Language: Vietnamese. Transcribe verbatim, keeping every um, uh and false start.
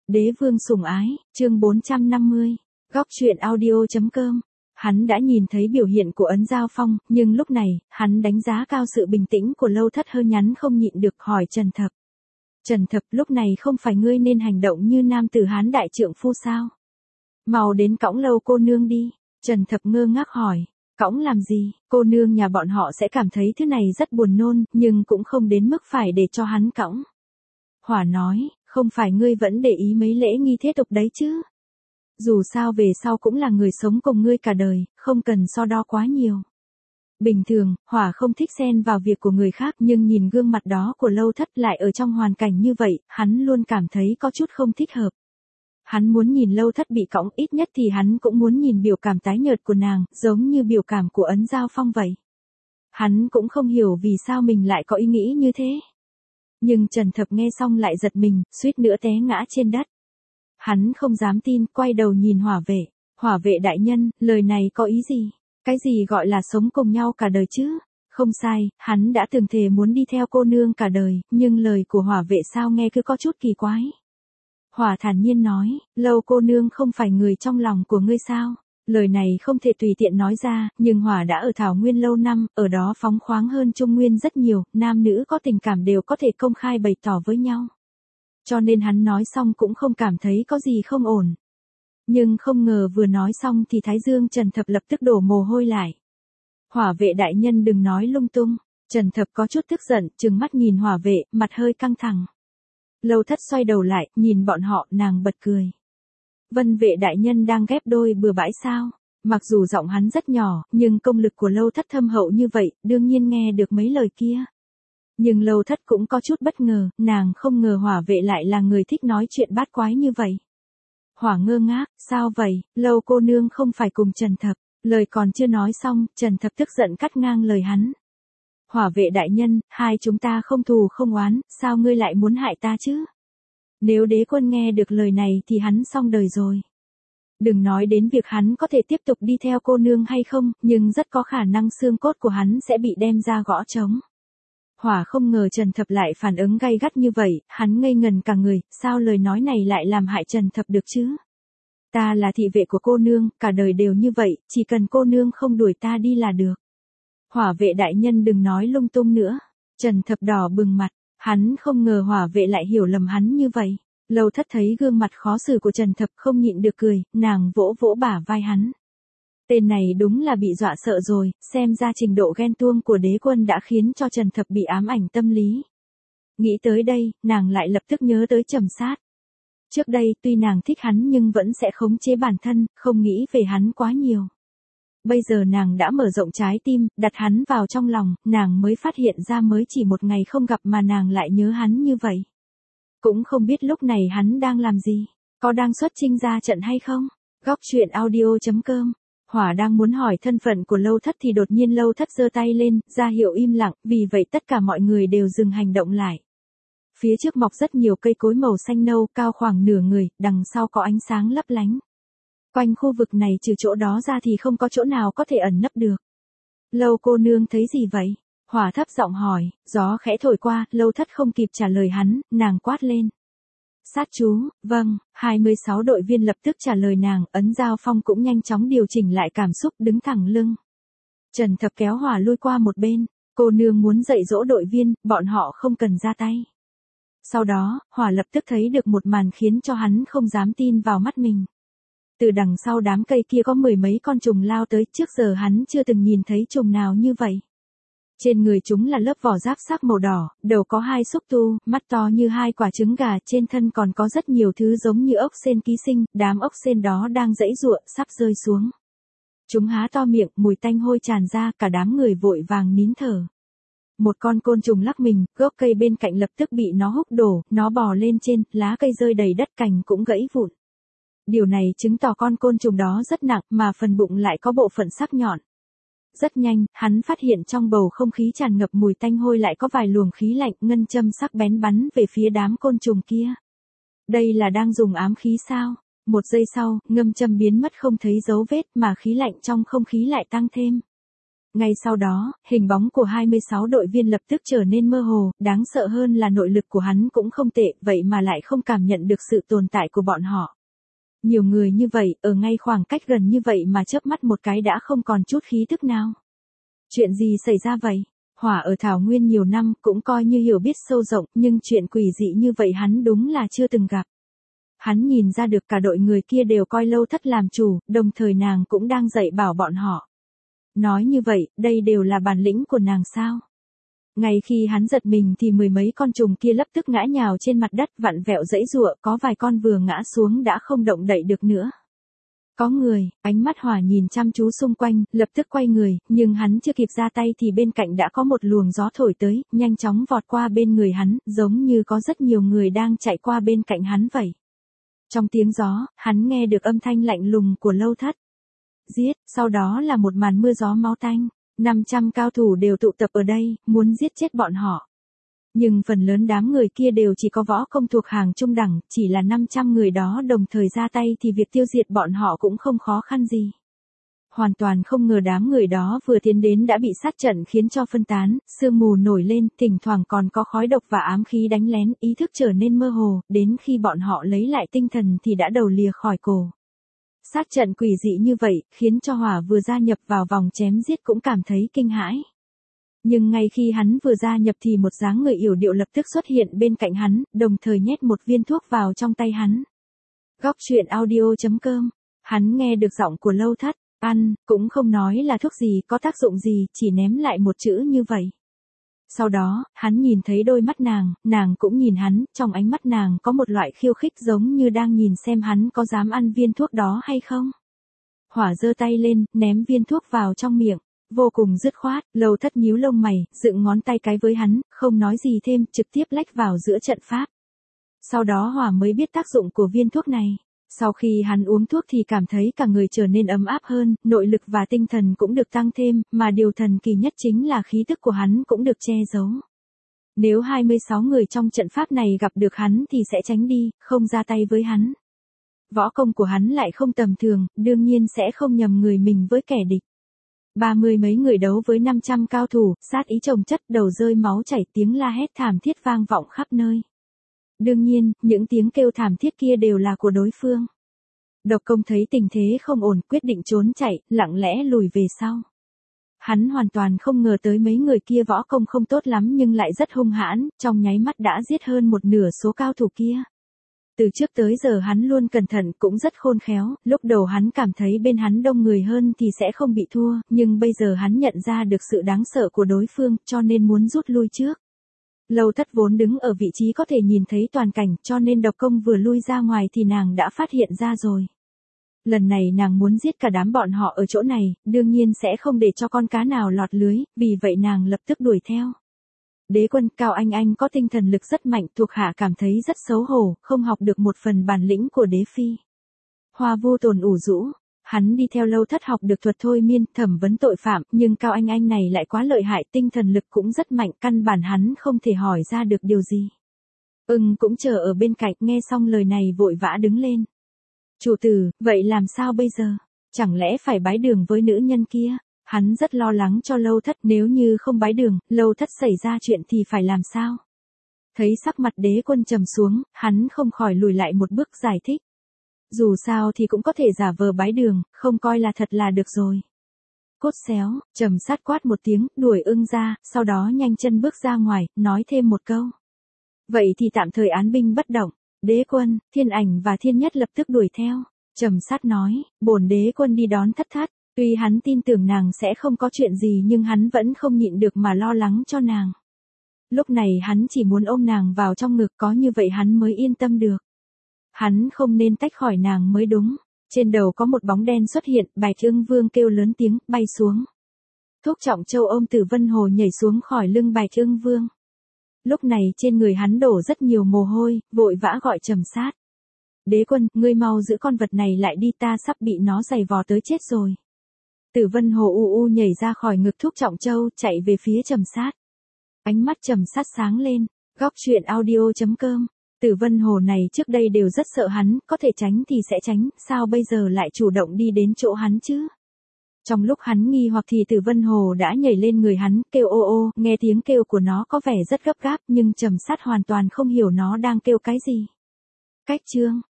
Đế vương sủng ái, chương bốn trăm năm mươi, góc truyện audio.com. Hắn đã nhìn thấy biểu hiện của Ấn Giao Phong, nhưng lúc này, hắn đánh giá cao sự bình tĩnh của Lâu Thất hơi nhắn không nhịn được hỏi Trần Thập. Trần Thập, lúc này không phải ngươi nên hành động như nam tử Hán đại trượng phu sao? Mau đến cõng Lâu cô nương đi. Trần Thập ngơ ngác hỏi. Cõng làm gì? Cô nương nhà bọn họ sẽ cảm thấy thứ này rất buồn nôn, nhưng cũng không đến mức phải để cho hắn cõng. Hỏa nói, không phải ngươi vẫn để ý mấy lễ nghi thế tục đấy chứ? Dù sao về sau cũng là người sống cùng ngươi cả đời, không cần so đo quá nhiều. Bình thường, Hỏa không thích xen vào việc của người khác, nhưng nhìn gương mặt đó của Lâu Thất lại ở trong hoàn cảnh như vậy, hắn luôn cảm thấy có chút không thích hợp. Hắn muốn nhìn Lâu Thất bị cõng, ít nhất thì hắn cũng muốn nhìn biểu cảm tái nhợt của nàng, giống như biểu cảm của Ấn Giao Phong vậy. Hắn cũng không hiểu vì sao mình lại có ý nghĩ như thế. Nhưng Trần Thập nghe xong lại giật mình, suýt nữa té ngã trên đất. Hắn không dám tin, quay đầu nhìn Hỏa vệ. Hỏa vệ đại nhân, lời này có ý gì? Cái gì gọi là sống cùng nhau cả đời chứ? Không sai, hắn đã từng thề muốn đi theo cô nương cả đời, nhưng lời của Hỏa vệ sao nghe cứ có chút kỳ quái. Hỏa thản nhiên nói, Lâu cô nương không phải người trong lòng của ngươi sao? Lời này không thể tùy tiện nói ra, nhưng Hỏa đã ở Thảo Nguyên lâu năm, ở đó phóng khoáng hơn Trung Nguyên rất nhiều, nam nữ có tình cảm đều có thể công khai bày tỏ với nhau. Cho nên hắn nói xong cũng không cảm thấy có gì không ổn. Nhưng không ngờ vừa nói xong thì Thái Dương Trần Thập lập tức đổ mồ hôi lại. Hỏa vệ đại nhân đừng nói lung tung. Trần Thập có chút tức giận, trừng mắt nhìn Hỏa vệ, mặt hơi căng thẳng. Lâu Thất xoay đầu lại, nhìn bọn họ, nàng bật cười. Vân vệ đại nhân đang ghép đôi bừa bãi sao? Mặc dù giọng hắn rất nhỏ, nhưng công lực của Lâu Thất thâm hậu như vậy, đương nhiên nghe được mấy lời kia. Nhưng Lâu Thất cũng có chút bất ngờ, nàng không ngờ Hỏa vệ lại là người thích nói chuyện bát quái như vậy. Hỏa ngơ ngác, sao vậy, Lâu cô nương không phải cùng Trần Thập. Lời còn chưa nói xong, Trần Thập tức giận cắt ngang lời hắn. Hỏa vệ đại nhân, hai chúng ta không thù không oán, sao ngươi lại muốn hại ta chứ? Nếu đế quân nghe được lời này thì hắn xong đời rồi. Đừng nói đến việc hắn có thể tiếp tục đi theo cô nương hay không, nhưng rất có khả năng xương cốt của hắn sẽ bị đem ra gõ trống. Hỏa không ngờ Trần Thập lại phản ứng gay gắt như vậy, hắn ngây ngần cả người, sao lời nói này lại làm hại Trần Thập được chứ? Ta là thị vệ của cô nương, cả đời đều như vậy, chỉ cần cô nương không đuổi ta đi là được. Hỏa vệ đại nhân đừng nói lung tung nữa. Trần Thập đỏ bừng mặt, hắn không ngờ Hỏa vệ lại hiểu lầm hắn như vậy. Lâu Thất thấy gương mặt khó xử của Trần Thập không nhịn được cười, nàng vỗ vỗ bả vai hắn. Tên này đúng là bị dọa sợ rồi, xem ra trình độ ghen tuông của đế quân đã khiến cho Trần Thập bị ám ảnh tâm lý. Nghĩ tới đây, nàng lại lập tức nhớ tới Trầm Sát. Trước đây tuy nàng thích hắn nhưng vẫn sẽ khống chế bản thân, không nghĩ về hắn quá nhiều. Bây giờ nàng đã mở rộng trái tim, đặt hắn vào trong lòng, nàng mới phát hiện ra mới chỉ một ngày không gặp mà nàng lại nhớ hắn như vậy. Cũng không biết lúc này hắn đang làm gì, có đang xuất chinh ra trận hay không? Góc truyện audio.com. Hỏa đang muốn hỏi thân phận của Lâu Thất thì đột nhiên Lâu Thất giơ tay lên, ra hiệu im lặng, vì vậy tất cả mọi người đều dừng hành động lại. Phía trước mọc rất nhiều cây cối màu xanh nâu, cao khoảng nửa người, đằng sau có ánh sáng lấp lánh. Quanh khu vực này trừ chỗ đó ra thì không có chỗ nào có thể ẩn nấp được. Lâu cô nương thấy gì vậy? Hỏa thấp giọng hỏi, gió khẽ thổi qua, Lâu Thất không kịp trả lời hắn, nàng quát lên. Sát chú, vâng, hai mươi sáu đội viên lập tức trả lời nàng, Ấn Giao Phong cũng nhanh chóng điều chỉnh lại cảm xúc đứng thẳng lưng. Trần Thập kéo Hỏa lui qua một bên, cô nương muốn dạy dỗ đội viên, bọn họ không cần ra tay. Sau đó, Hỏa lập tức thấy được một màn khiến cho hắn không dám tin vào mắt mình. Từ đằng sau đám cây kia có mười mấy con trùng lao tới, trước giờ hắn chưa từng nhìn thấy trùng nào như vậy. Trên người chúng là lớp vỏ giáp sắc màu đỏ, đầu có hai xúc tu, mắt to như hai quả trứng gà, trên thân còn có rất nhiều thứ giống như ốc sên ký sinh, đám ốc sên đó đang giãy giụa, sắp rơi xuống. Chúng há to miệng, mùi tanh hôi tràn ra, cả đám người vội vàng nín thở. Một con côn trùng lắc mình, gốc cây bên cạnh lập tức bị nó húc đổ, nó bò lên trên, lá cây rơi đầy đất, cành cũng gãy vụn. Điều này chứng tỏ con côn trùng đó rất nặng, mà phần bụng lại có bộ phận sắc nhọn. Rất nhanh, hắn phát hiện trong bầu không khí tràn ngập mùi tanh hôi lại có vài luồng khí lạnh, ngân châm sắc bén bắn về phía đám côn trùng kia. Đây là đang dùng ám khí sao? Một giây sau, ngâm châm biến mất không thấy dấu vết mà khí lạnh trong không khí lại tăng thêm. Ngay sau đó, hình bóng của hai mươi sáu đội viên lập tức trở nên mơ hồ, đáng sợ hơn là nội lực của hắn cũng không tệ, vậy mà lại không cảm nhận được sự tồn tại của bọn họ. Nhiều người như vậy, ở ngay khoảng cách gần như vậy mà chớp mắt một cái đã không còn chút khí thức nào. Chuyện gì xảy ra vậy? Hỏa ở Thảo Nguyên nhiều năm cũng coi như hiểu biết sâu rộng, nhưng chuyện quỷ dị như vậy hắn đúng là chưa từng gặp. Hắn nhìn ra được cả đội người kia đều coi Lâu Thất làm chủ, đồng thời nàng cũng đang dạy bảo bọn họ. Nói như vậy, đây đều là bản lĩnh của nàng sao? Ngay khi hắn giật mình thì mười mấy con trùng kia lập tức ngã nhào trên mặt đất vặn vẹo giãy giụa, có vài con vừa ngã xuống đã không động đậy được nữa. Có người, ánh mắt Hỏa nhìn chăm chú xung quanh, lập tức quay người, nhưng hắn chưa kịp ra tay thì bên cạnh đã có một luồng gió thổi tới, nhanh chóng vọt qua bên người hắn, giống như có rất nhiều người đang chạy qua bên cạnh hắn vậy. Trong tiếng gió, hắn nghe được âm thanh lạnh lùng của Lâu Thất. Giết, sau đó là một màn mưa gió máu tanh. năm trăm cao thủ đều tụ tập ở đây, muốn giết chết bọn họ. Nhưng phần lớn đám người kia đều chỉ có võ công thuộc hàng trung đẳng, chỉ là năm trăm người đó đồng thời ra tay thì việc tiêu diệt bọn họ cũng không khó khăn gì. Hoàn toàn không ngờ đám người đó vừa tiến đến đã bị sát trận khiến cho phân tán, sương mù nổi lên, thỉnh thoảng còn có khói độc và ám khí đánh lén, ý thức trở nên mơ hồ, đến khi bọn họ lấy lại tinh thần thì đã đầu lìa khỏi cổ. Sát trận quỷ dị như vậy, khiến cho Hỏa vừa gia nhập vào vòng chém giết cũng cảm thấy kinh hãi. Nhưng ngay khi hắn vừa gia nhập thì một dáng người yểu điệu lập tức xuất hiện bên cạnh hắn, đồng thời nhét một viên thuốc vào trong tay hắn. Góc truyện audio chấm com. Hắn nghe được giọng của Lâu Thất, ăn, cũng không nói là thuốc gì, có tác dụng gì, chỉ ném lại một chữ như vậy. Sau đó, hắn nhìn thấy đôi mắt nàng, nàng cũng nhìn hắn, trong ánh mắt nàng có một loại khiêu khích giống như đang nhìn xem hắn có dám ăn viên thuốc đó hay không. Hỏa giơ tay lên, ném viên thuốc vào trong miệng, vô cùng dứt khoát, Lâu Thất nhíu lông mày, dựng ngón tay cái với hắn, không nói gì thêm, trực tiếp lách vào giữa trận pháp. Sau đó Hỏa mới biết tác dụng của viên thuốc này. Sau khi hắn uống thuốc thì cảm thấy cả người trở nên ấm áp hơn, nội lực và tinh thần cũng được tăng thêm, mà điều thần kỳ nhất chính là khí tức của hắn cũng được che giấu. Nếu hai mươi sáu người trong trận pháp này gặp được hắn thì sẽ tránh đi, không ra tay với hắn. Võ công của hắn lại không tầm thường, đương nhiên sẽ không nhầm người mình với kẻ địch. Ba mươi mấy người đấu với năm trăm cao thủ, sát ý chồng chất, đầu rơi máu chảy, tiếng la hét thảm thiết vang vọng khắp nơi. Đương nhiên, những tiếng kêu thảm thiết kia đều là của đối phương. Độc Công thấy tình thế không ổn, quyết định trốn chạy, lặng lẽ lùi về sau. Hắn hoàn toàn không ngờ tới mấy người kia võ công không tốt lắm nhưng lại rất hung hãn, trong nháy mắt đã giết hơn một nửa số cao thủ kia. Từ trước tới giờ hắn luôn cẩn thận cũng rất khôn khéo, lúc đầu hắn cảm thấy bên hắn đông người hơn thì sẽ không bị thua, nhưng bây giờ hắn nhận ra được sự đáng sợ của đối phương cho nên muốn rút lui trước. Lâu Thất vốn đứng ở vị trí có thể nhìn thấy toàn cảnh cho nên Độc Công vừa lui ra ngoài thì nàng đã phát hiện ra rồi. Lần này nàng muốn giết cả đám bọn họ ở chỗ này, đương nhiên sẽ không để cho con cá nào lọt lưới, vì vậy nàng lập tức đuổi theo. Đế Quân, Cao Anh Anh có tinh thần lực rất mạnh, thuộc hạ cảm thấy rất xấu hổ, không học được một phần bản lĩnh của đế phi. Hoa Vô Tồn ủ rũ, hắn đi theo Lâu Thất học được thuật thôi miên, thẩm vấn tội phạm, nhưng Cao Anh Anh này lại quá lợi hại, tinh thần lực cũng rất mạnh, căn bản hắn không thể hỏi ra được điều gì. Ưng cũng chờ ở bên cạnh, nghe xong lời này vội vã đứng lên. Chủ tử, vậy làm sao bây giờ? Chẳng lẽ phải bái đường với nữ nhân kia? Hắn rất lo lắng cho Lâu Thất, nếu như không bái đường, Lâu Thất xảy ra chuyện thì phải làm sao? Thấy sắc mặt Đế Quân trầm xuống, hắn không khỏi lùi lại một bước giải thích. Dù sao thì cũng có thể giả vờ bái đường, không coi là thật là được rồi. Cốt xéo, Trầm Sát quát một tiếng, đuổi Ưng ra, sau đó nhanh chân bước ra ngoài, nói thêm một câu. Vậy thì tạm thời án binh bất động. Đế Quân, Thiên Ảnh và Thiên Nhất lập tức đuổi theo. Trầm Sát nói, bổn Đế Quân đi đón Thất Thất. Tuy hắn tin tưởng nàng sẽ không có chuyện gì nhưng hắn vẫn không nhịn được mà lo lắng cho nàng. Lúc này hắn chỉ muốn ôm nàng vào trong ngực, có như vậy hắn mới yên tâm được. Hắn không nên tách khỏi nàng mới đúng. Trên đầu có một bóng đen xuất hiện, Bạch Ưng Vương kêu lớn tiếng, bay xuống. Thúc Trọng Châu ôm Tử Vân Hồ nhảy xuống khỏi lưng Bạch Ưng Vương. Lúc này trên người hắn đổ rất nhiều mồ hôi, vội vã gọi Trầm Sát. Đế Quân, ngươi mau giữ con vật này lại đi, ta sắp bị nó giày vò tới chết rồi. Tử Vân Hồ u u nhảy ra khỏi ngực Thúc Trọng Châu, chạy về phía Trầm Sát. Ánh mắt Trầm Sát sáng lên, góc truyện audio chấm com. Tử Vân Hồ này trước đây đều rất sợ hắn, có thể tránh thì sẽ tránh, sao bây giờ lại chủ động đi đến chỗ hắn chứ? Trong lúc hắn nghi hoặc thì Tử Vân Hồ đã nhảy lên người hắn, kêu ô ô, nghe tiếng kêu của nó có vẻ rất gấp gáp, nhưng Trầm Sát hoàn toàn không hiểu nó đang kêu cái gì. Cách chương